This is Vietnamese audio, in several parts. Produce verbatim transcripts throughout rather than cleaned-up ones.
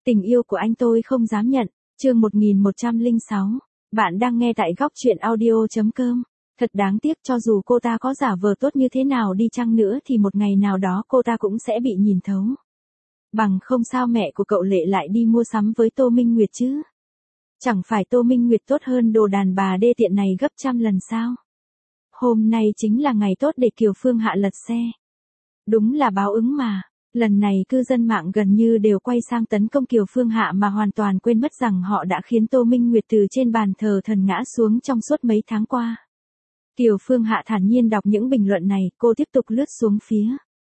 Tình yêu của anh tôi không dám nhận, chương một nghìn một trăm lẻ sáu. Bạn đang nghe tại góc truyện audio.com. Thật đáng tiếc, cho dù cô ta có giả vờ tốt như thế nào đi chăng nữa thì một ngày nào đó cô ta cũng sẽ bị nhìn thấu. Bằng không sao mẹ của cậu Lệ lại đi mua sắm với Tô Minh Nguyệt chứ? Chẳng phải Tô Minh Nguyệt tốt hơn đồ đàn bà đê tiện này gấp trăm lần sao? Hôm nay chính là ngày tốt để Kiều Phương Hạ lật xe. Đúng là báo ứng mà. Lần này cư dân mạng gần như đều quay sang tấn công Kiều Phương Hạ mà hoàn toàn quên mất rằng họ đã khiến Tô Minh Nguyệt từ trên bàn thờ thần ngã xuống trong suốt mấy tháng qua. Kiều Phương Hạ thản nhiên đọc những bình luận này, cô tiếp tục lướt xuống phía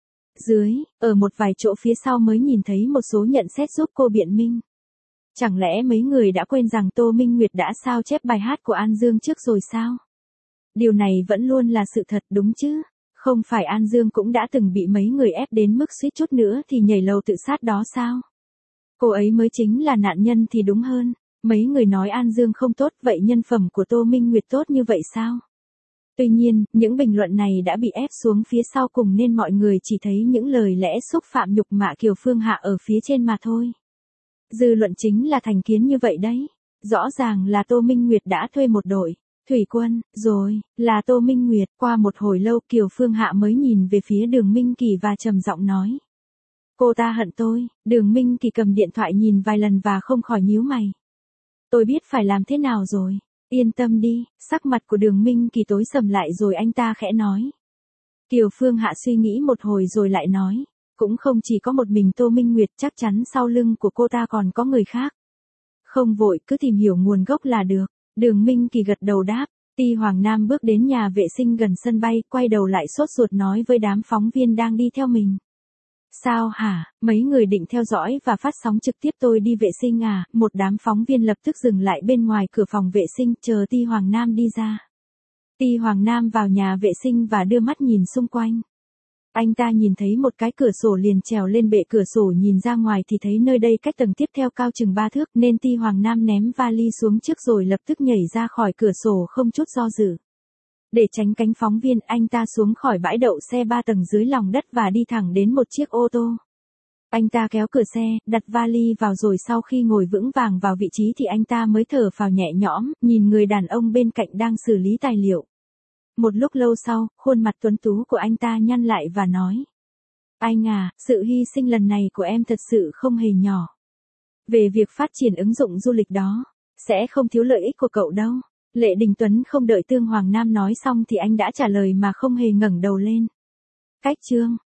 dưới, ở một vài chỗ phía sau mới nhìn thấy một số nhận xét giúp cô biện minh. Chẳng lẽ mấy người đã quên rằng Tô Minh Nguyệt đã sao chép bài hát của An Dương trước rồi sao? Điều này vẫn luôn là sự thật đúng chứ? Không phải An Dương cũng đã từng bị mấy người ép đến mức suýt chút nữa thì nhảy lầu tự sát đó sao? Cô ấy mới chính là nạn nhân thì đúng hơn. Mấy người nói An Dương không tốt, vậy nhân phẩm của Tô Minh Nguyệt tốt như vậy sao? Tuy nhiên, những bình luận này đã bị ép xuống phía sau cùng nên mọi người chỉ thấy những lời lẽ xúc phạm nhục mạ Kiều Phương Hạ ở phía trên mà thôi. Dư luận chính là thành kiến như vậy đấy. Rõ ràng là Tô Minh Nguyệt đã thuê một đội thủy quân, rồi, là Tô Minh Nguyệt. Qua một hồi lâu Kiều Phương Hạ mới nhìn về phía Đường Minh Kỳ và trầm giọng nói. Cô ta hận tôi. Đường Minh Kỳ cầm điện thoại nhìn vài lần và không khỏi nhíu mày. Tôi biết phải làm thế nào rồi. Yên tâm đi. Sắc mặt của Đường Minh Kỳ tối sầm lại rồi anh ta khẽ nói. Kiều Phương Hạ suy nghĩ một hồi rồi lại nói. Cũng không chỉ có một mình Tô Minh Nguyệt, chắc chắn sau lưng của cô ta còn có người khác. Không vội, cứ tìm hiểu nguồn gốc là được. Đường Minh Kỳ gật đầu đáp. Ti Hoàng Nam bước đến nhà vệ sinh gần sân bay, quay đầu lại sốt ruột nói với đám phóng viên đang đi theo mình. Sao hả, mấy người định theo dõi và phát sóng trực tiếp tôi đi vệ sinh à? Một đám phóng viên lập tức dừng lại bên ngoài cửa phòng vệ sinh chờ Ti Hoàng Nam đi ra. Ti Hoàng Nam vào nhà vệ sinh và đưa mắt nhìn xung quanh. Anh ta nhìn thấy một cái cửa sổ liền trèo lên bệ cửa sổ, nhìn ra ngoài thì thấy nơi đây cách tầng tiếp theo cao chừng ba thước nên Ti Hoàng Nam ném vali xuống trước rồi lập tức nhảy ra khỏi cửa sổ không chút do dự. Để tránh cánh phóng viên, anh ta xuống khỏi bãi đậu xe ba tầng dưới lòng đất và đi thẳng đến một chiếc ô tô. Anh ta kéo cửa xe, đặt vali vào rồi sau khi ngồi vững vàng vào vị trí thì anh ta mới thở phào nhẹ nhõm, nhìn người đàn ông bên cạnh đang xử lý tài liệu. Một lúc lâu sau, khuôn mặt tuấn tú của anh ta nhăn lại và nói. Anh à, sự hy sinh lần này của em thật sự không hề nhỏ. Về việc phát triển ứng dụng du lịch đó, sẽ không thiếu lợi ích của cậu đâu. Lệ Đình Tuấn không đợi Tương Hoàng Nam nói xong thì anh đã trả lời mà không hề ngẩng đầu lên. Cách chương,